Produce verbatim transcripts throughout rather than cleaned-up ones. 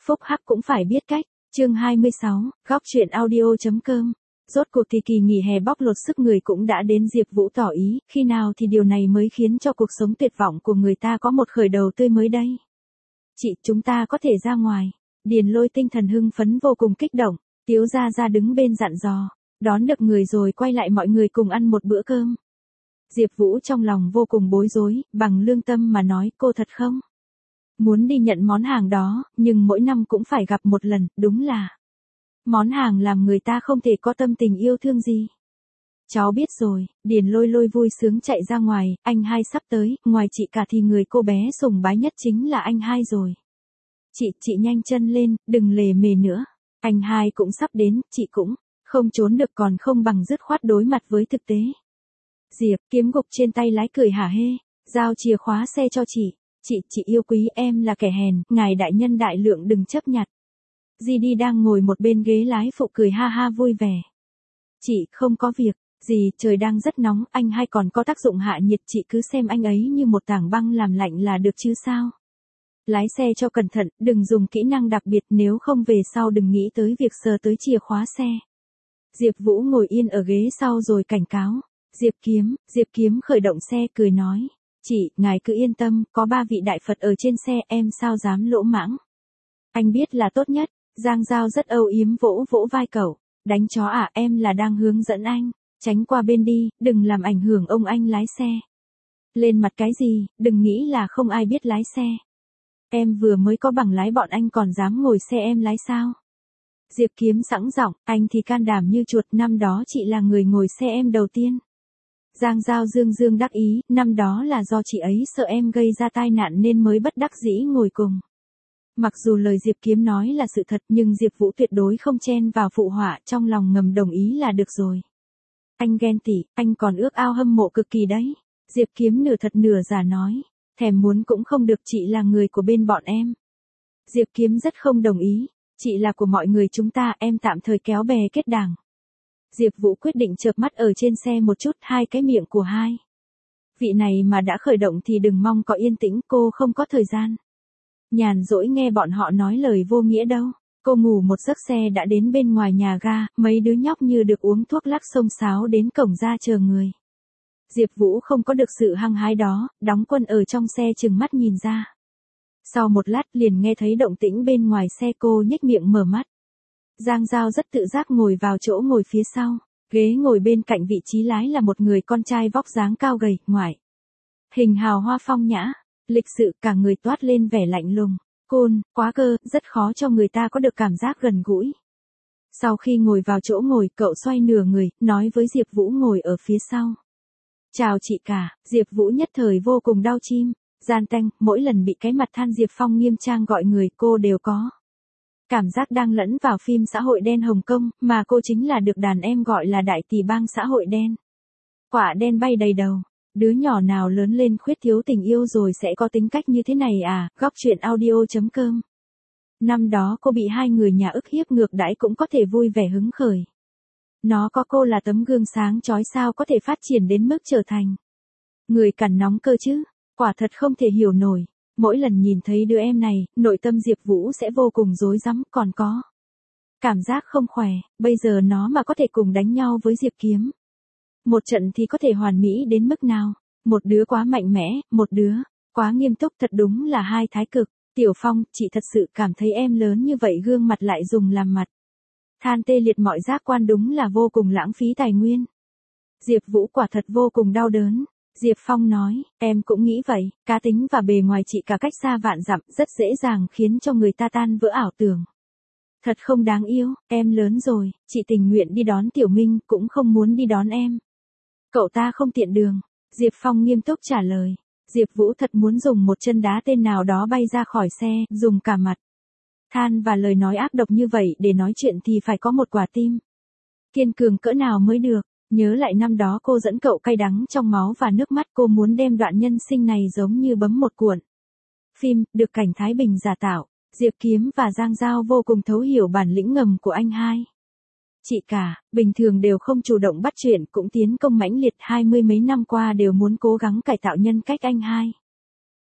Phúc hắc cũng phải biết cách. Chương hai mươi sáu, góc truyện audio.com. Rốt cuộc thì kỳ nghỉ hè bóc lột sức người cũng đã đến. Diệp Vũ tỏ ý, khi nào thì điều này mới khiến cho cuộc sống tuyệt vọng của người ta có một khởi đầu tươi mới đây. Chị, chúng ta có thể ra ngoài. Điền Lôi tinh thần hưng phấn vô cùng kích động, Tiếu gia gia đứng bên dặn dò, đón được người rồi quay lại mọi người cùng ăn một bữa cơm. Diệp Vũ trong lòng vô cùng bối rối, bằng lương tâm mà nói, cô thật không muốn đi nhận món hàng đó, nhưng mỗi năm cũng phải gặp một lần, đúng là món hàng làm người ta không thể có tâm tình yêu thương gì. Cháu biết rồi. Điền Lôi Lôi vui sướng chạy ra ngoài, anh hai sắp tới, ngoài chị cả thì người cô bé sùng bái nhất chính là anh hai rồi. Chị, chị nhanh chân lên, đừng lề mề nữa. Anh hai cũng sắp đến, chị cũng không trốn được, còn không bằng dứt khoát đối mặt với thực tế. Diệp Kiếm gục trên tay lái cười hả hê, giao chìa khóa xe cho chị. Chị, chị yêu quý, em là kẻ hèn, ngài đại nhân đại lượng đừng chấp nhặt. Di đi đang ngồi một bên ghế lái phụ cười ha ha vui vẻ. Chị, không có việc gì, trời đang rất nóng, anh hai còn có tác dụng hạ nhiệt, chị cứ xem anh ấy như một tảng băng làm lạnh là được chứ sao. Lái xe cho cẩn thận, đừng dùng kỹ năng đặc biệt, nếu không về sau đừng nghĩ tới việc sờ tới chìa khóa xe. Diệp Vũ ngồi yên ở ghế sau rồi cảnh cáo. Diệp Kiếm, Diệp Kiếm khởi động xe cười nói. Chị, ngài cứ yên tâm, có ba vị đại Phật ở trên xe, em sao dám lỗ mãng. Anh biết là tốt nhất. Giang Giao rất âu yếm vỗ vỗ vai cậu. Đánh chó à, em là đang hướng dẫn anh. Tránh qua bên đi, đừng làm ảnh hưởng ông anh lái xe. Lên mặt cái gì, đừng nghĩ là không ai biết lái xe. Em vừa mới có bằng lái, bọn anh còn dám ngồi xe em lái sao? Diệp Kiếm sẵn giọng, anh thì can đảm như chuột, năm đó chị là người ngồi xe em đầu tiên. Giang Giao dương dương đắc ý, năm đó là do chị ấy sợ em gây ra tai nạn nên mới bất đắc dĩ ngồi cùng. Mặc dù lời Diệp Kiếm nói là sự thật nhưng Diệp Vũ tuyệt đối không chen vào phụ họa, trong lòng ngầm đồng ý là được rồi. Anh ghen tị, anh còn ước ao hâm mộ cực kỳ đấy. Diệp Kiếm nửa thật nửa giả nói, thèm muốn cũng không được, chị là người của bên bọn em. Diệp Kiếm rất không đồng ý, chị là của mọi người chúng ta, em tạm thời kéo bè kết đảng. Diệp Vũ quyết định chợp mắt ở trên xe một chút, hai cái miệng của hai vị này mà đã khởi động thì đừng mong có yên tĩnh, cô không có thời gian nhàn rỗi nghe bọn họ nói lời vô nghĩa đâu. Cô ngủ một giấc, xe đã đến bên ngoài nhà ga, mấy đứa nhóc như được uống thuốc lắc xông xáo đến cổng ra chờ người. Diệp Vũ không có được sự hăng hái đó, đóng quân ở trong xe chừng mắt nhìn ra. Sau một lát liền nghe thấy động tĩnh bên ngoài xe, cô nhếch miệng mở mắt. Giang Giao rất tự giác ngồi vào chỗ ngồi phía sau, ghế ngồi bên cạnh vị trí lái là một người con trai vóc dáng cao gầy, ngoại hình hào hoa phong nhã, lịch sự, cả người toát lên vẻ lạnh lùng, cool, quá cơ, rất khó cho người ta có được cảm giác gần gũi. Sau khi ngồi vào chỗ ngồi, cậu xoay nửa người, nói với Diệp Vũ ngồi ở phía sau. Chào chị cả. Diệp Vũ nhất thời vô cùng đau chim, gian tanh, mỗi lần bị cái mặt than Diệp Phong nghiêm trang gọi người, cô đều có cảm giác đang lẫn vào phim xã hội đen Hồng Kông, mà cô chính là được đàn em gọi là đại tỷ bang xã hội đen. Quả đen bay đầy đầu. Đứa nhỏ nào lớn lên khuyết thiếu tình yêu rồi sẽ có tính cách như thế này à, góc truyện audio.com. Năm đó cô bị hai người nhà ức hiếp ngược đãi cũng có thể vui vẻ hứng khởi. Nó có cô là tấm gương sáng chói, sao có thể phát triển đến mức trở thành người cằn nóng cơ chứ, quả thật không thể hiểu nổi. Mỗi lần nhìn thấy đứa em này, nội tâm Diệp Vũ sẽ vô cùng rối rắm, còn có cảm giác không khỏe, bây giờ nó mà có thể cùng đánh nhau với Diệp Kiếm. Một trận thì có thể hoàn mỹ đến mức nào? Một đứa quá mạnh mẽ, một đứa quá nghiêm túc, thật đúng là hai thái cực. Tiểu Phong, chị thật sự cảm thấy em lớn như vậy gương mặt lại dùng làm mặt than tê liệt mọi giác quan, đúng là vô cùng lãng phí tài nguyên. Diệp Vũ quả thật vô cùng đau đớn. Diệp Phong nói, em cũng nghĩ vậy, cá tính và bề ngoài chị cả cách xa vạn dặm, rất dễ dàng khiến cho người ta tan vỡ ảo tưởng. Thật không đáng yêu, em lớn rồi, chị tình nguyện đi đón Tiểu Minh, cũng không muốn đi đón em. Cậu ta không tiện đường. Diệp Phong nghiêm túc trả lời. Diệp Vũ thật muốn dùng một chân đá tên nào đó bay ra khỏi xe, dùng cả mặt than và lời nói ác độc như vậy để nói chuyện thì phải có một quả tim kiên cường cỡ nào mới được. Nhớ lại năm đó cô dẫn cậu cay đắng trong máu và nước mắt, cô muốn đem đoạn nhân sinh này giống như bấm một cuộn phim, được cảnh Thái Bình giả tạo. Diệp Kiếm và Giang Giao vô cùng thấu hiểu bản lĩnh ngầm của anh hai. Chị cả, bình thường đều không chủ động bắt chuyện, cũng tiến công mãnh liệt, hai mươi mấy năm qua đều muốn cố gắng cải tạo nhân cách anh hai.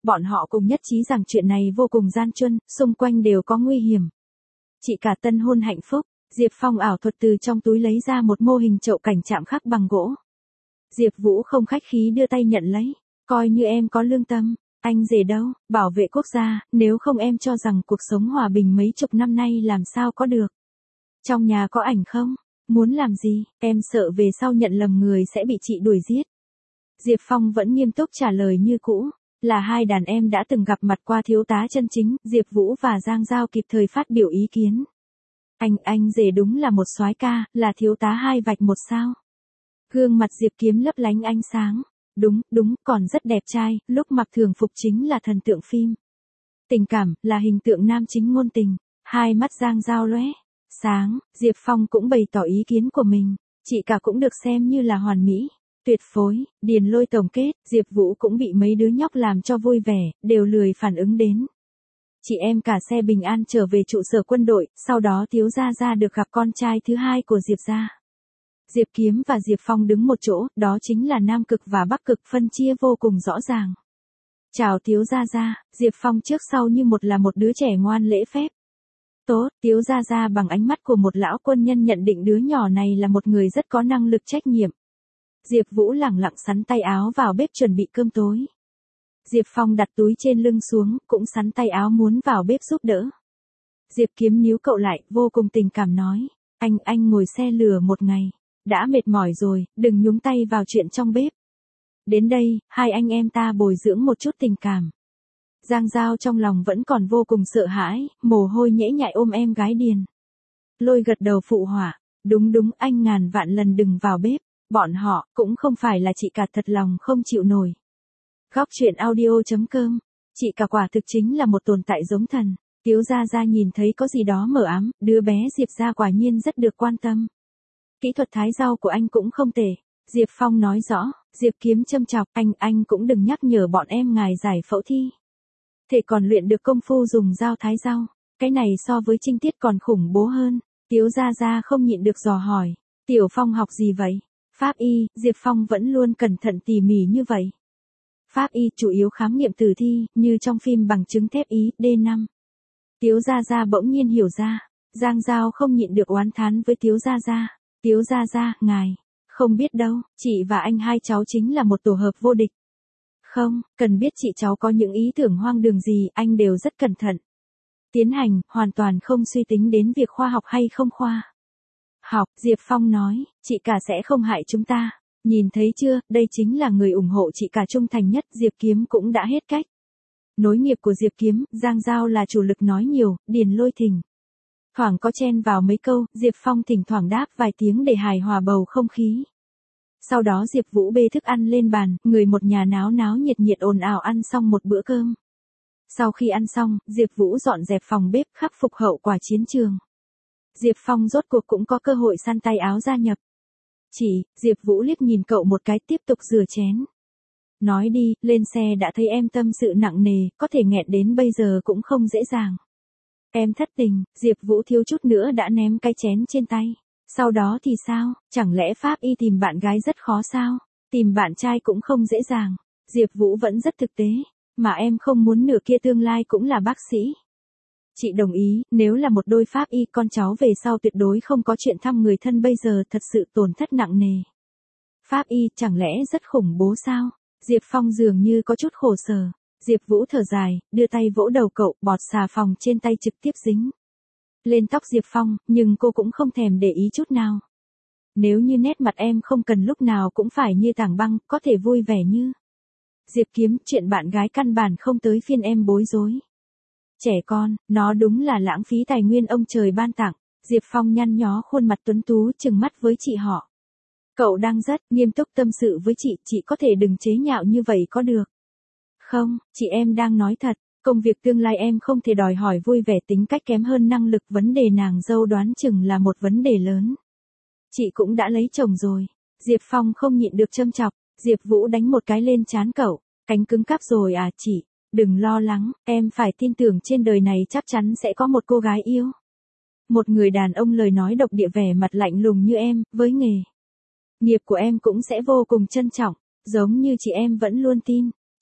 Bọn họ cùng nhất trí rằng chuyện này vô cùng gian truân, xung quanh đều có nguy hiểm. Chị cả tân hôn hạnh phúc, Diệp Phong ảo thuật từ trong túi lấy ra một mô hình chậu cảnh chạm khắc bằng gỗ. Diệp Vũ không khách khí đưa tay nhận lấy, coi như em có lương tâm, anh rể đâu, bảo vệ quốc gia, nếu không em cho rằng cuộc sống hòa bình mấy chục năm nay làm sao có được. Trong nhà có ảnh không? Muốn làm gì, em sợ về sau nhận lầm người sẽ bị chị đuổi giết. Diệp Phong vẫn nghiêm túc trả lời như cũ, là hai đàn em đã từng gặp mặt qua thiếu tá chân chính, Diệp Vũ và Giang Giao kịp thời phát biểu ý kiến. Anh, anh rể đúng là một soái ca, là thiếu tá hai vạch một sao. Gương mặt Diệp Kiếm lấp lánh ánh sáng. Đúng, đúng, còn rất đẹp trai, lúc mặc thường phục chính là thần tượng phim. Tình cảm, là hình tượng nam chính ngôn tình. Hai mắt Giang Giao lóe sáng, Diệp Phong cũng bày tỏ ý kiến của mình. Chị cả cũng được xem như là hoàn mỹ. Tuyệt phối, Điền Lôi tổng kết, Diệp Vũ cũng bị mấy đứa nhóc làm cho vui vẻ, đều lười phản ứng đến. Chị em cả xe bình an trở về trụ sở quân đội, sau đó Tiếu Gia Gia được gặp con trai thứ hai của Diệp gia. Diệp Kiếm và Diệp Phong đứng một chỗ, đó chính là Nam Cực và Bắc Cực, phân chia vô cùng rõ ràng. Chào Tiếu Gia Gia, Diệp Phong trước sau như một là một đứa trẻ ngoan lễ phép. Tốt, Tiếu Gia Gia bằng ánh mắt của một lão quân nhân nhận định đứa nhỏ này là một người rất có năng lực trách nhiệm. Diệp Vũ lẳng lặng sắn tay áo vào bếp chuẩn bị cơm tối. Diệp Phong đặt túi trên lưng xuống, cũng sắn tay áo muốn vào bếp giúp đỡ. Diệp Kiếm níu cậu lại, vô cùng tình cảm nói, anh, anh ngồi xe lửa một ngày, đã mệt mỏi rồi, đừng nhúng tay vào chuyện trong bếp. Đến đây, hai anh em ta bồi dưỡng một chút tình cảm. Giang Giao trong lòng vẫn còn vô cùng sợ hãi, mồ hôi nhễ nhại ôm em gái Điền Lôi gật đầu phụ họa, đúng đúng, anh ngàn vạn lần đừng vào bếp, bọn họ cũng không phải là chị cả thật lòng không chịu nổi. Góc truyện audio chấm com, chị cả quả thực chính là một tồn tại giống thần. Tiếu Gia Gia nhìn thấy có gì đó mờ ám, đứa bé Diệp gia quả nhiên rất được quan tâm. Kỹ thuật thái rau của anh cũng không tệ. Diệp Phong nói rõ, Diệp Kiếm châm chọc, anh, anh cũng đừng nhắc nhở bọn em ngài giải phẫu thi. Thể còn luyện được công phu dùng dao thái rau, cái này so với Trinh Tiết còn khủng bố hơn. Tiếu Gia Gia không nhịn được dò hỏi, Tiểu Phong học gì vậy? Pháp y, Diệp Phong vẫn luôn cẩn thận tỉ mỉ như vậy. Pháp y chủ yếu khám nghiệm tử thi, như trong phim bằng chứng thép ý, D năm. Tiếu Gia Gia bỗng nhiên hiểu ra, Giang Giao không nhịn được oán thán với Tiếu Gia Gia. Tiếu Gia Gia, ngài, không biết đâu, chị và anh hai cháu chính là một tổ hợp vô địch. Không, cần biết chị cháu có những ý tưởng hoang đường gì, anh đều rất cẩn thận. Tiến hành, hoàn toàn không suy tính đến việc khoa học hay không khoa học, Diệp Phong nói, chị cả sẽ không hại chúng ta. Nhìn thấy chưa, đây chính là người ủng hộ chị cả trung thành nhất, Diệp Kiếm cũng đã hết cách. Nối nghiệp của Diệp Kiếm, Giang Giao là chủ lực nói nhiều, Điền Lôi thỉnh thoảng có chen vào mấy câu, Diệp Phong thỉnh thoảng đáp vài tiếng để hài hòa bầu không khí. Sau đó Diệp Vũ bê thức ăn lên bàn, người một nhà náo náo nhiệt nhiệt ồn ào ăn xong một bữa cơm. Sau khi ăn xong, Diệp Vũ dọn dẹp phòng bếp, khắc phục hậu quả chiến trường. Diệp Phong rốt cuộc cũng có cơ hội săn tay áo gia nhập. Chỉ, Diệp Vũ liếc nhìn cậu một cái, tiếp tục rửa chén. Nói đi, lên xe đã thấy em tâm sự nặng nề, có thể nghẹn đến bây giờ cũng không dễ dàng. Em thất tình, Diệp Vũ thiếu chút nữa đã ném cái chén trên tay. Sau đó thì sao, chẳng lẽ Pháp y tìm bạn gái rất khó sao? Tìm bạn trai cũng không dễ dàng. Diệp Vũ vẫn rất thực tế, mà em không muốn nửa kia tương lai cũng là bác sĩ. Chị đồng ý, nếu là một đôi Pháp y, con cháu về sau tuyệt đối không có chuyện thăm người thân, bây giờ thật sự tổn thất nặng nề. Pháp y, chẳng lẽ rất khủng bố sao? Diệp Phong dường như có chút khổ sở. Diệp Vũ thở dài, đưa tay vỗ đầu cậu, bọt xà phòng trên tay trực tiếp dính lên tóc Diệp Phong, nhưng cô cũng không thèm để ý chút nào. Nếu như nét mặt em không cần lúc nào cũng phải như tảng băng, có thể vui vẻ như Diệp Kiếm, chuyện bạn gái căn bản không tới phiên em bối rối. Trẻ con, nó đúng là lãng phí tài nguyên ông trời ban tặng. Diệp Phong nhăn nhó khuôn mặt tuấn tú trừng mắt với chị họ. Cậu đang rất nghiêm túc tâm sự với chị, chị có thể đừng chế nhạo như vậy có được không? Chị em đang nói thật, công việc tương lai em không thể đòi hỏi vui vẻ, tính cách kém hơn năng lực, vấn đề nàng dâu đoán chừng là một vấn đề lớn. Chị cũng đã lấy chồng rồi. Diệp Phong không nhịn được châm chọc. Diệp Vũ đánh một cái lên trán cậu, cánh cứng cáp rồi à chị, đừng lo lắng, em phải tin tưởng trên đời này chắc chắn sẽ có một cô gái yêu. Một người đàn ông lời nói độc địa, vẻ mặt lạnh lùng như em, với nghề nghiệp của em cũng sẽ vô cùng trân trọng, giống như chị em vẫn luôn tin.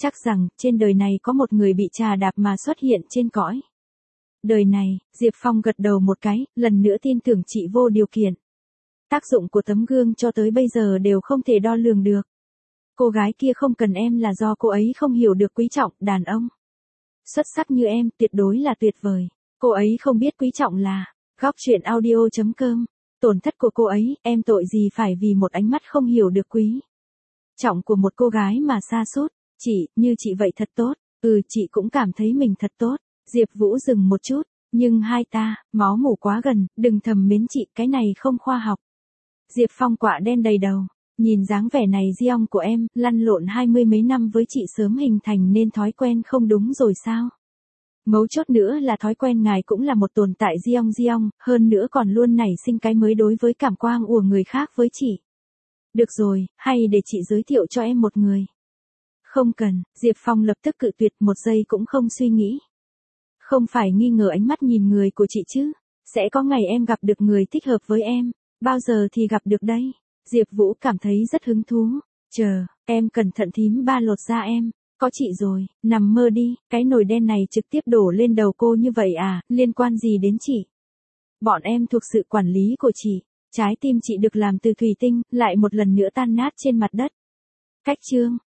chắc rằng, trên đời này có một người bị trà đạp mà xuất hiện trên cõi đời này. Diệp Phong gật đầu một cái, lần nữa tin tưởng chị vô điều kiện. Tác dụng của tấm gương cho tới bây giờ đều không thể đo lường được. Cô gái kia không cần em là do cô ấy không hiểu được quý trọng đàn ông. Xuất sắc như em, tuyệt đối là tuyệt vời. Cô ấy không biết quý trọng là, góc truyện audio chấm com. Tổn thất của cô ấy, em tội gì phải vì một ánh mắt không hiểu được quý trọng của một cô gái mà sa sút. Chị, như chị vậy thật tốt. Ừ, chị cũng cảm thấy mình thật tốt. Diệp Vũ dừng một chút, nhưng hai ta, máu mủ quá gần, đừng thầm mến chị, cái này không khoa học. Diệp Phong quạ đen đầy đầu, nhìn dáng vẻ này Giong của em, lăn lộn hai mươi mấy năm với chị sớm hình thành nên thói quen không đúng rồi sao? Mấu chốt nữa là thói quen ngài cũng là một tồn tại Giong Giong, hơn nữa còn luôn nảy sinh cái mới đối với cảm quang của người khác với chị. Được rồi, hay để chị giới thiệu cho em một người. Không cần, Diệp Phong lập tức cự tuyệt, một giây cũng không suy nghĩ. Không phải nghi ngờ ánh mắt nhìn người của chị chứ, sẽ có ngày em gặp được người thích hợp với em, bao giờ thì gặp được đây? Diệp Vũ cảm thấy rất hứng thú, chờ, em cẩn thận thím ba lột da em, có chị rồi, nằm mơ đi, cái nồi đen này trực tiếp đổ lên đầu cô như vậy à, liên quan gì đến chị? Bọn em thuộc sự quản lý của chị, trái tim chị được làm từ thủy tinh, lại một lần nữa tan nát trên mặt đất. Cách chương